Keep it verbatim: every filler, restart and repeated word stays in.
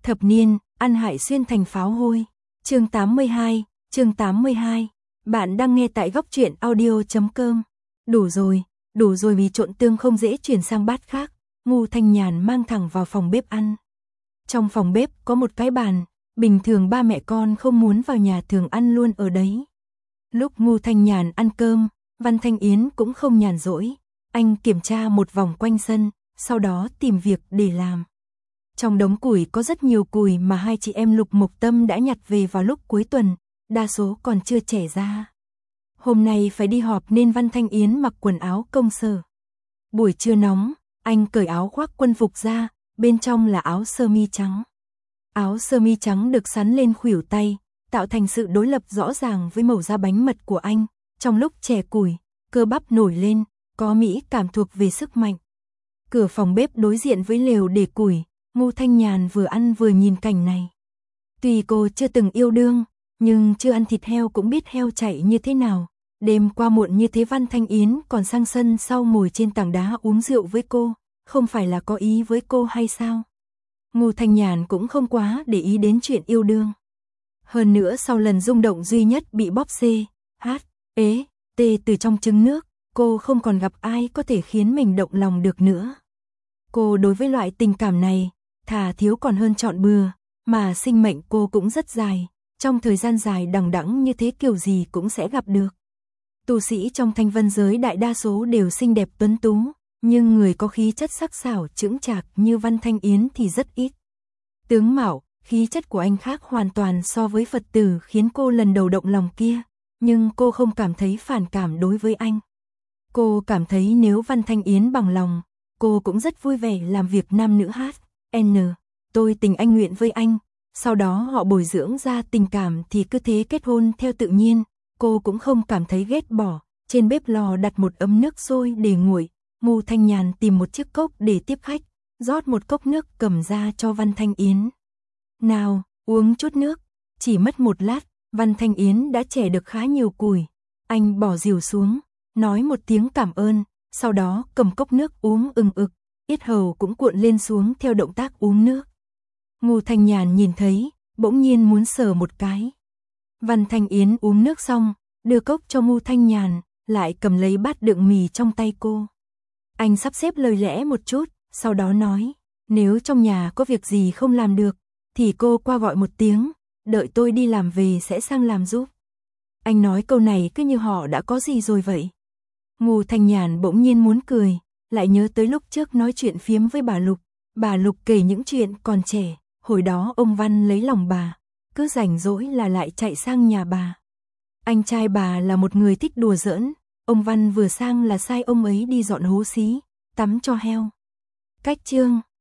Thập niên, ăn hại xuyên thành pháo hôi. Chương tám mươi hai, chương tám mươi hai. Bạn đang nghe tại góc truyện audio chấm com. Đủ rồi, đủ rồi mì trộn tương không dễ chuyển sang bát khác. Ngu Thanh Nhàn mang thẳng vào phòng bếp ăn. Trong phòng bếp có một cái bàn, bình thường ba mẹ con không muốn vào nhà thường ăn luôn ở đấy. Lúc Ngu Thanh Nhàn ăn cơm, Văn Thanh Yến cũng không nhàn rỗi. Anh kiểm tra một vòng quanh sân, sau đó tìm việc để làm. Trong đống củi có rất nhiều củi mà hai chị em Lục Mộc Tâm đã nhặt về vào lúc cuối tuần, đa số còn chưa chẻ ra. Hôm nay phải đi họp nên Văn Thanh Yến mặc quần áo công sở. Buổi trưa nóng, anh cởi áo khoác quân phục ra, bên trong là áo sơ mi trắng. Áo sơ mi trắng được sắn lên khuỷu tay, tạo thành sự đối lập rõ ràng với màu da bánh mật của anh. Trong lúc chẻ củi, cơ bắp nổi lên, có mỹ cảm thuộc về sức mạnh. Cửa phòng bếp đối diện với lều để củi, Ngu Thanh Nhàn vừa ăn vừa nhìn cảnh này. Tuy cô chưa từng yêu đương, nhưng chưa ăn thịt heo cũng biết heo chạy như thế nào. Đêm qua muộn như thế Văn Thanh Yến còn sang sân sau ngồi trên tảng đá uống rượu với cô, không phải là có ý với cô hay sao? Ngu Thanh Nhàn cũng không quá để ý đến chuyện yêu đương. Hơn nữa sau lần rung động duy nhất bị bóp C, H, ế, T từ trong trứng nước, cô không còn gặp ai có thể khiến mình động lòng được nữa. Cô đối với loại tình cảm này, thà thiếu còn hơn chọn bừa, mà sinh mệnh cô cũng rất dài, trong thời gian dài đằng đẵng như thế kiểu gì cũng sẽ gặp được. Tu sĩ trong thanh vân giới đại đa số đều xinh đẹp tuấn tú, nhưng người có khí chất sắc sảo chững chạc như Văn Thanh Yến thì rất ít. Tướng mạo, khí chất của anh khác hoàn toàn so với Phật tử khiến cô lần đầu động lòng kia, nhưng cô không cảm thấy phản cảm đối với anh. Cô cảm thấy nếu Văn Thanh Yến bằng lòng, cô cũng rất vui vẻ làm việc nam nữ hát, N, tôi tình anh nguyện với anh, sau đó họ bồi dưỡng ra tình cảm thì cứ thế kết hôn theo tự nhiên, cô cũng không cảm thấy ghét bỏ. Trên bếp lò đặt một ấm nước sôi để nguội, Ngu Thanh Nhàn tìm một chiếc cốc để tiếp khách, rót một cốc nước cầm ra cho Văn Thanh Yến. Nào, uống chút nước, chỉ mất một lát, Văn Thanh Yến đã chẻ được khá nhiều củi. Anh bỏ rìu xuống, nói một tiếng cảm ơn, sau đó cầm cốc nước uống ừng ực, yết hầu cũng cuộn lên xuống theo động tác uống nước. Ngu Thanh Nhàn nhìn thấy, bỗng nhiên muốn sờ một cái. Văn Thanh Yến uống nước xong, đưa cốc cho Ngu Thanh Nhàn, lại cầm lấy bát đựng mì trong tay cô. Anh sắp xếp lời lẽ một chút, sau đó nói, nếu trong nhà có việc gì không làm được, thì cô qua gọi một tiếng, đợi tôi đi làm về sẽ sang làm giúp. Anh nói câu này cứ như họ đã có gì rồi vậy. Ngu Thanh Nhàn bỗng nhiên muốn cười, lại nhớ tới lúc trước nói chuyện phiếm với bà Lục. Bà Lục kể những chuyện còn trẻ, hồi đó ông Văn lấy lòng bà, cứ rảnh rỗi là lại chạy sang nhà bà. Anh trai bà là một người thích đùa giỡn, ông Văn vừa sang là sai ông ấy đi dọn hố xí, tắm cho heo. Cách chương